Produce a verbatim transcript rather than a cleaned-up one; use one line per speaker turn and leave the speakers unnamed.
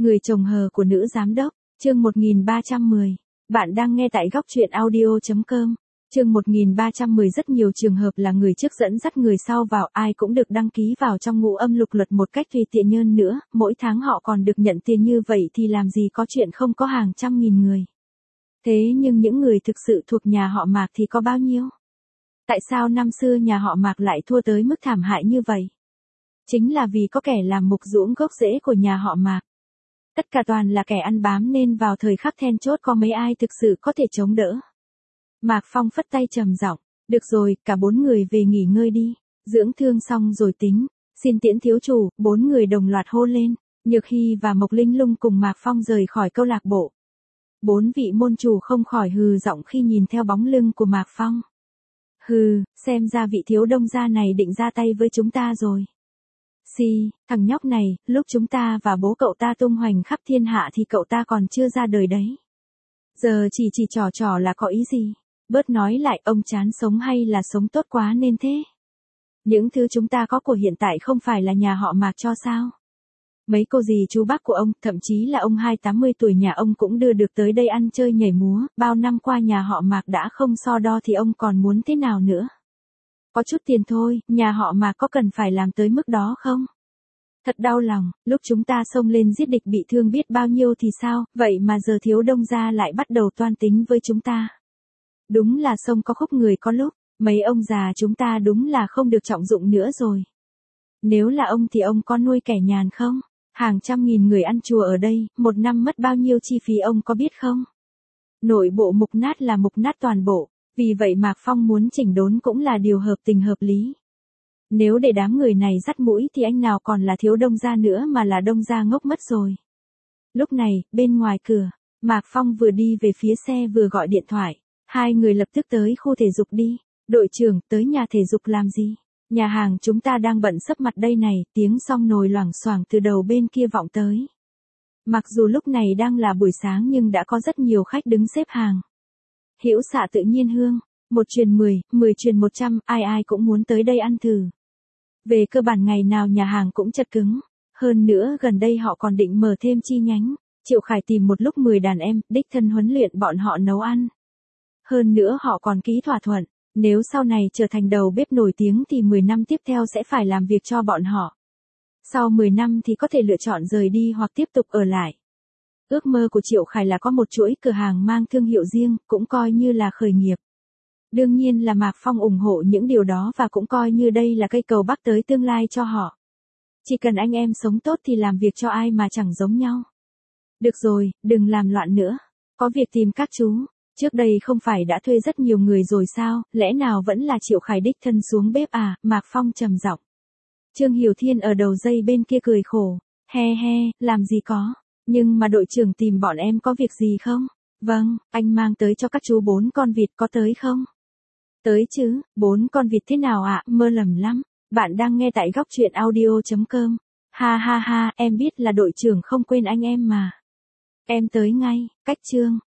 Người chồng hờ của nữ giám đốc, chương một nghìn ba trăm mười. Bạn đang nghe tại góc truyện audio chấm com. Chương một nghìn ba trăm mười. Rất nhiều trường hợp là người trước dẫn dắt người sau vào, ai cũng được đăng ký vào trong ngũ âm lục luật một cách tùy tiện hơn nữa, mỗi tháng họ còn được nhận tiền như vậy thì làm gì có chuyện không có hàng trăm nghìn người. Thế nhưng những người thực sự thuộc nhà họ Mạc thì có bao nhiêu? Tại sao năm xưa nhà họ Mạc lại thua tới mức thảm hại như vậy? Chính là vì có kẻ làm mục ruỗng gốc rễ của nhà họ Mạc. Tất cả toàn là kẻ ăn bám nên vào thời khắc then chốt có mấy ai thực sự có thể chống đỡ. Mạc Phong phất tay trầm giọng, được rồi, cả bốn người về nghỉ ngơi đi, dưỡng thương xong rồi tính, xin tiễn thiếu chủ. Bốn người đồng loạt hô lên, Nhược Hy và Mộc Linh Lung cùng Mạc Phong rời khỏi câu lạc bộ. Bốn vị môn chủ không khỏi hừ giọng khi nhìn theo bóng lưng của Mạc Phong. Hừ, xem ra vị thiếu đông gia này định ra tay với chúng ta rồi. Xì, si, thằng nhóc này, lúc chúng ta và bố cậu ta tung hoành khắp thiên hạ thì cậu ta còn chưa ra đời đấy. Giờ chỉ chỉ trò trò là có ý gì? Bớt nói lại, ông chán sống hay là sống tốt quá nên thế? Những thứ chúng ta có của hiện tại không phải là nhà họ Mạc cho sao? Mấy cô dì chú bác của ông, thậm chí là ông hai tám mươi tuổi nhà ông cũng đưa được tới đây ăn chơi nhảy múa, bao năm qua nhà họ Mạc đã không so đo thì ông còn muốn thế nào nữa? Có chút tiền thôi, nhà họ Mạc có cần phải làm tới mức đó không? Thật đau lòng, lúc chúng ta xông lên giết địch bị thương biết bao nhiêu thì sao, vậy mà giờ thiếu đông gia lại bắt đầu toan tính với chúng ta. Đúng là sông có khúc người có lúc, mấy ông già chúng ta đúng là không được trọng dụng nữa rồi. Nếu là ông thì ông có nuôi kẻ nhàn không? Hàng trăm nghìn người ăn chùa ở đây, một năm mất bao nhiêu chi phí ông có biết không? Nội bộ mục nát là mục nát toàn bộ, vì vậy Mạc Phong muốn chỉnh đốn cũng là điều hợp tình hợp lý. Nếu để đám người này dắt mũi thì anh nào còn là thiếu đông gia nữa mà là đông gia ngốc mất rồi. Lúc này, bên ngoài cửa, Mạc Phong vừa đi về phía xe vừa gọi điện thoại. Hai người lập tức tới khu thể dục đi. Đội trưởng, tới nhà thể dục làm gì? Nhà hàng chúng ta đang bận sấp mặt đây này, tiếng song nồi loảng xoảng từ đầu bên kia vọng tới. Mặc dù lúc này đang là buổi sáng nhưng đã có rất nhiều khách đứng xếp hàng. Hữu Xạ Tự Nhiên Hương, một truyền mười, mười truyền một trăm, ai ai cũng muốn tới đây ăn thử. Về cơ bản ngày nào nhà hàng cũng chật cứng, hơn nữa gần đây họ còn định mở thêm chi nhánh. Triệu Khải tìm một lúc mười đàn em, đích thân huấn luyện bọn họ nấu ăn. Hơn nữa họ còn ký thỏa thuận, nếu sau này trở thành đầu bếp nổi tiếng thì mười năm tiếp theo sẽ phải làm việc cho bọn họ. Sau mười năm thì có thể lựa chọn rời đi hoặc tiếp tục ở lại. Ước mơ của Triệu Khải là có một chuỗi cửa hàng mang thương hiệu riêng, cũng coi như là khởi nghiệp. Đương nhiên là Mạc Phong ủng hộ những điều đó và cũng coi như đây là cây cầu bắc tới tương lai cho họ. Chỉ cần anh em sống tốt thì làm việc cho ai mà chẳng giống nhau. Được rồi, đừng làm loạn nữa. Có việc tìm các chú. Trước đây không phải đã thuê rất nhiều người rồi sao, lẽ nào vẫn là Triệu Khải đích thân xuống bếp à? Mạc Phong trầm giọng. Trương Hiểu Thiên ở đầu dây bên kia cười khổ. He he, làm gì có. Nhưng mà đội trưởng tìm bọn em có việc gì không? Vâng, anh mang tới cho các chú bốn con vịt, có tới không? Tới chứ, bốn con vịt thế nào ạ? À? Mơ lầm lắm. Bạn đang nghe tại góc truyện audio chấm com. Ha ha ha, em biết là đội trưởng không quên anh em mà. Em tới ngay, cách Trương.